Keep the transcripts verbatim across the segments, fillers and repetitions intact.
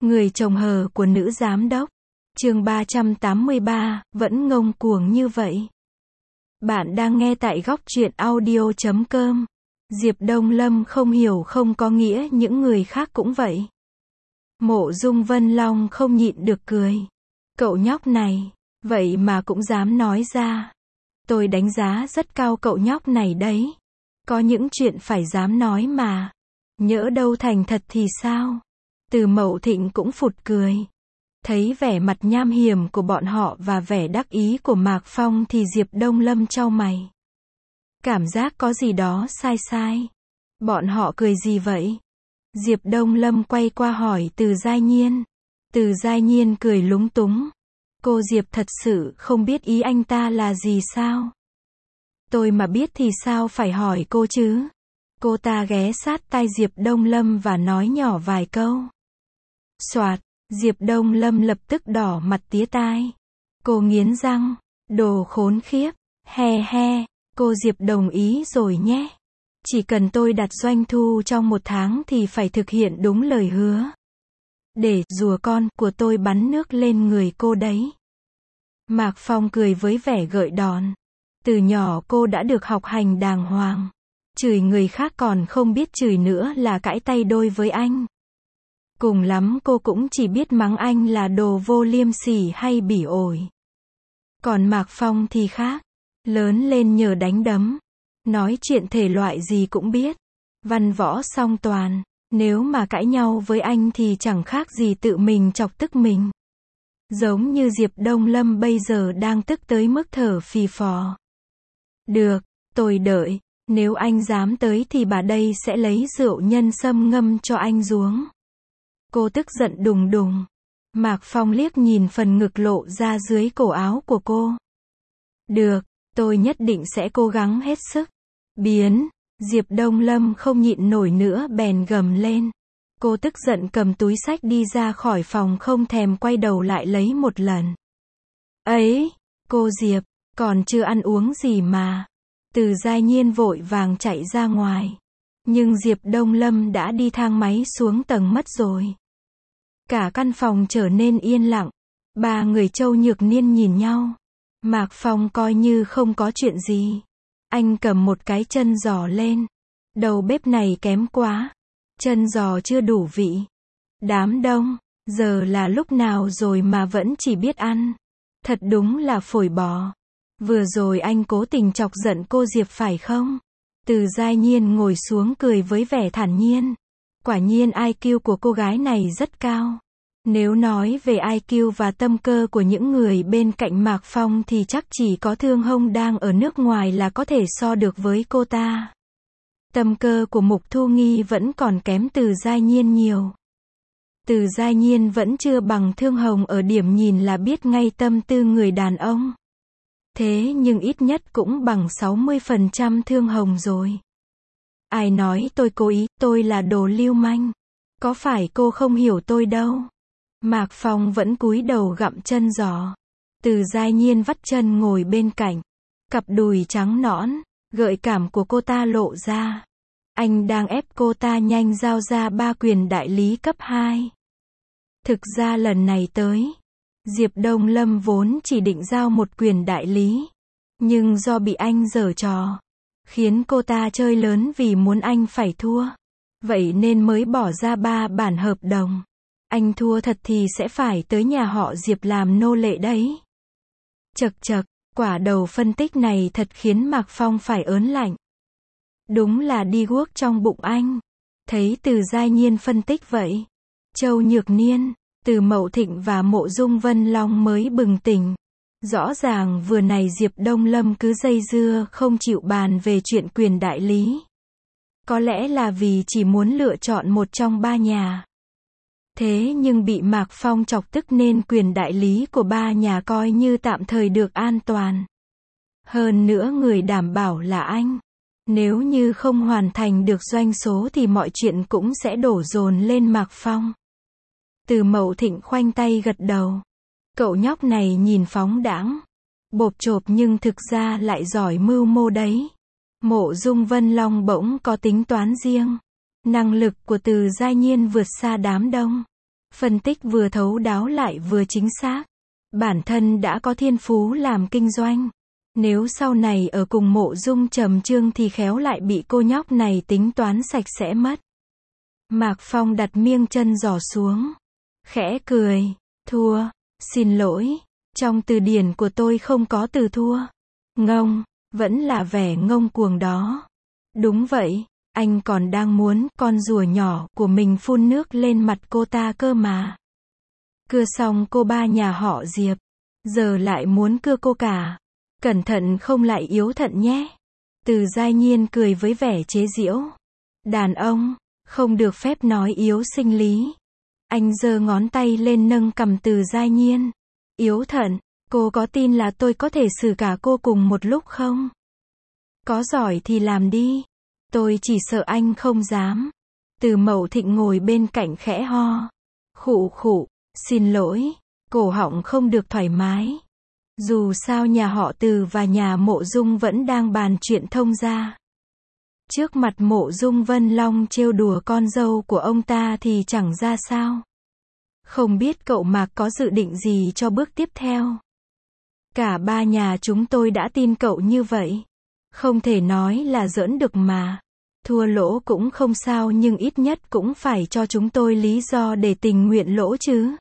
Người chồng hờ của nữ giám đốc. Chương ba trăm tám mươi ba, vẫn ngông cuồng như vậy. Bạn đang nghe tại góc truyện audio chấm com. Diệp Đông Lâm không hiểu không có nghĩa những người khác cũng vậy. Mộ Dung Vân Long không nhịn được cười. Cậu nhóc này, vậy mà cũng dám nói ra. Tôi đánh giá rất cao cậu nhóc này đấy. Có những chuyện phải dám nói mà. Nhỡ đâu thành thật thì sao? Từ Mậu Thịnh cũng phụt cười. Thấy vẻ mặt nham hiểm của bọn họ và vẻ đắc ý của Mạc Phong thì Diệp Đông Lâm chau mày. Cảm giác có gì đó sai sai. Bọn họ cười gì vậy? Diệp Đông Lâm quay qua hỏi Từ Giai Nhiên. Từ Giai Nhiên cười lúng túng. Cô Diệp thật sự không biết ý anh ta là gì sao? Tôi mà biết thì sao phải hỏi cô chứ? Cô ta ghé sát tai Diệp Đông Lâm và nói nhỏ vài câu. Soạt, Diệp Đông Lâm lập tức đỏ mặt tía tai. Cô nghiến răng, đồ khốn khiếp, he he, cô Diệp đồng ý rồi nhé. Chỉ cần tôi đặt doanh thu trong một tháng thì phải thực hiện đúng lời hứa. Để rùa con của tôi bắn nước lên người cô đấy. Mạc Phong cười với vẻ gợi đòn. Từ nhỏ cô đã được học hành đàng hoàng. Chửi người khác còn không biết chửi nữa là cãi tay đôi với anh. Cùng lắm cô cũng chỉ biết mắng anh là đồ vô liêm sỉ hay bỉ ổi. Còn Mạc Phong thì khác. Lớn lên nhờ đánh đấm. Nói chuyện thể loại gì cũng biết. Văn võ song toàn. Nếu mà cãi nhau với anh thì chẳng khác gì tự mình chọc tức mình. Giống như Diệp Đông Lâm bây giờ đang tức tới mức thở phì phò. Được, tôi đợi. Nếu anh dám tới thì bà đây sẽ lấy rượu nhân sâm ngâm cho anh uống. Cô tức giận đùng đùng. Mạc Phong liếc nhìn phần ngực lộ ra dưới cổ áo của cô. Được, tôi nhất định sẽ cố gắng hết sức. Biến, Diệp Đông Lâm không nhịn nổi nữa bèn gầm lên. Cô tức giận cầm túi xách đi ra khỏi phòng không thèm quay đầu lại lấy một lần. Ấy, cô Diệp, còn chưa ăn uống gì mà. Từ Giai Nhiên vội vàng chạy ra ngoài. Nhưng Diệp Đông Lâm đã đi thang máy xuống tầng mất rồi. Cả căn phòng trở nên yên lặng. Ba người Châu Nhược Niên nhìn nhau. Mạc Phong coi như không có chuyện gì. Anh cầm một cái chân giò lên. Đầu bếp này kém quá. Chân giò chưa đủ vị. Đám đông, giờ là lúc nào rồi mà vẫn chỉ biết ăn. Thật đúng là phổi bò. Vừa rồi anh cố tình chọc giận cô Diệp phải không? Từ Giai Nhiên ngồi xuống cười với vẻ thản nhiên. Quả nhiên i kiu của cô gái này rất cao. Nếu nói về i kiu và tâm cơ của những người bên cạnh Mạc Phong thì chắc chỉ có Thương Hông đang ở nước ngoài là có thể so được với cô ta. Tâm cơ của Mục Thu Nghi vẫn còn kém Từ Giai Nhiên nhiều. Từ Giai Nhiên vẫn chưa bằng Thương Hồng ở điểm nhìn là biết ngay tâm tư người đàn ông. Thế nhưng ít nhất cũng bằng sáu mươi phần trăm Thương Hồng rồi. Ai nói tôi cố ý, tôi là đồ lưu manh. Có phải cô không hiểu tôi đâu. Mạc Phong vẫn cúi đầu gặm chân giò. Từ Giai Nhiên vắt chân ngồi bên cạnh. Cặp đùi trắng nõn, gợi cảm của cô ta lộ ra. Anh đang ép cô ta nhanh giao ra ba quyền đại lý cấp hai. Thực ra lần này tới, Diệp Đông Lâm vốn chỉ định giao một quyền đại lý. Nhưng do bị anh giở trò, khiến cô ta chơi lớn vì muốn anh phải thua. Vậy nên mới bỏ ra ba bản hợp đồng. Anh thua thật thì sẽ phải tới nhà họ Diệp làm nô lệ đấy. Chật chật, quả đầu phân tích này thật khiến Mạc Phong phải ớn lạnh. Đúng là đi guốc trong bụng anh. Thấy Từ Giai Nhiên phân tích vậy. Châu Nhược Niên, Từ Mậu Thịnh và Mộ Dung Vân Long mới bừng tỉnh. Rõ ràng vừa này Diệp Đông Lâm cứ dây dưa không chịu bàn về chuyện quyền đại lý. Có lẽ là vì chỉ muốn lựa chọn một trong ba nhà. Thế nhưng bị Mạc Phong chọc tức nên quyền đại lý của ba nhà coi như tạm thời được an toàn. Hơn nữa người đảm bảo là anh. Nếu như không hoàn thành được doanh số thì mọi chuyện cũng sẽ đổ dồn lên Mạc Phong. Từ Mậu Thịnh khoanh tay gật đầu. Cậu nhóc này nhìn phóng đãng, bộp chộp nhưng thực ra lại giỏi mưu mô đấy. Mộ Dung Vân Long bỗng có tính toán riêng. Năng lực của Từ Giai Nhiên vượt xa đám đông. Phân tích vừa thấu đáo lại vừa chính xác. Bản thân đã có thiên phú làm kinh doanh. Nếu sau này ở cùng Mộ Dung Trầm Trương thì khéo lại bị cô nhóc này tính toán sạch sẽ mất. Mạc Phong đặt miêng chân giỏ xuống. Khẽ cười. Thua. Xin lỗi. Trong từ điển của tôi không có từ thua. Ngông. Vẫn là vẻ ngông cuồng đó. Đúng vậy. Anh còn đang muốn con rùa nhỏ của mình phun nước lên mặt cô ta cơ mà. Cưa xong cô ba nhà họ Diệp. Giờ lại muốn cưa cô cả. Cẩn thận không lại yếu thận nhé. Từ Giai Nhiên cười với vẻ chế giễu. Đàn ông, không được phép nói yếu sinh lý. Anh giơ ngón tay lên nâng cằm Từ Giai Nhiên. Yếu thận, cô có tin là tôi có thể xử cả cô cùng một lúc không? Có giỏi thì làm đi. Tôi chỉ sợ anh không dám. Từ Mậu Thịnh ngồi bên cạnh khẽ ho. Khụ khụ, xin lỗi, cổ họng không được thoải mái. Dù sao nhà họ Từ và nhà Mộ Dung vẫn đang bàn chuyện thông gia. Trước mặt Mộ Dung Vân Long trêu đùa con dâu của ông ta thì chẳng ra sao. Không biết cậu Mạc có dự định gì cho bước tiếp theo. Cả ba nhà chúng tôi đã tin cậu như vậy. Không thể nói là giỡn được mà. Thua lỗ cũng không sao nhưng ít nhất cũng phải cho chúng tôi lý do để tình nguyện lỗ chứ.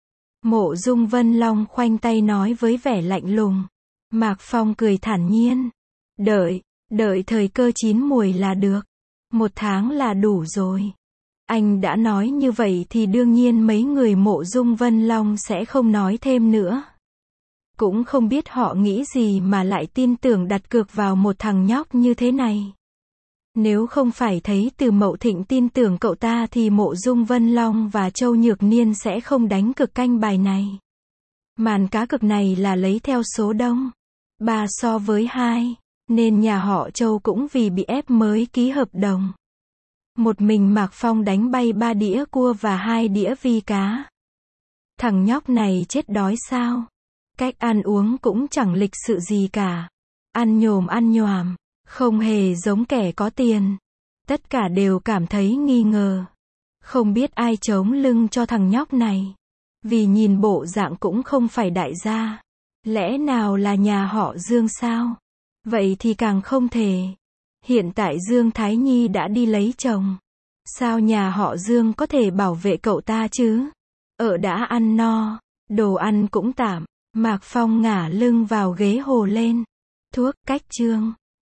Mộ Dung Vân Long khoanh tay nói với vẻ lạnh lùng. Mạc Phong cười thản nhiên. Đợi, đợi thời cơ chín muồi là được. Một tháng là đủ rồi. Anh đã nói như vậy thì đương nhiên mấy người Mộ Dung Vân Long sẽ không nói thêm nữa. Cũng không biết họ nghĩ gì mà lại tin tưởng đặt cược vào một thằng nhóc như thế này. Nếu không phải thấy Từ Mậu Thịnh tin tưởng cậu ta thì Mộ Dung Vân Long và Châu Nhược Niên sẽ không đánh cược canh bài này. Màn cá cược này là lấy theo số đông. Ba so với hai. Nên nhà họ Châu cũng vì bị ép mới ký hợp đồng. Một mình Mạc Phong đánh bay ba đĩa cua và hai đĩa vi cá. Thằng nhóc này chết đói sao? Cách ăn uống cũng chẳng lịch sự gì cả. Ăn nhồm ăn nhoàm. Không hề giống kẻ có tiền. Tất cả đều cảm thấy nghi ngờ. Không biết ai chống lưng cho thằng nhóc này. Vì nhìn bộ dạng cũng không phải đại gia. Lẽ nào là nhà họ Dương sao? Vậy thì càng không thể. Hiện tại Dương Thái Nhi đã đi lấy chồng. Sao nhà họ Dương có thể bảo vệ cậu ta chứ? Ở đã ăn no. Đồ ăn cũng tạm. Mạc Phong ngả lưng vào ghế hồ lên. Thuốc cách chương.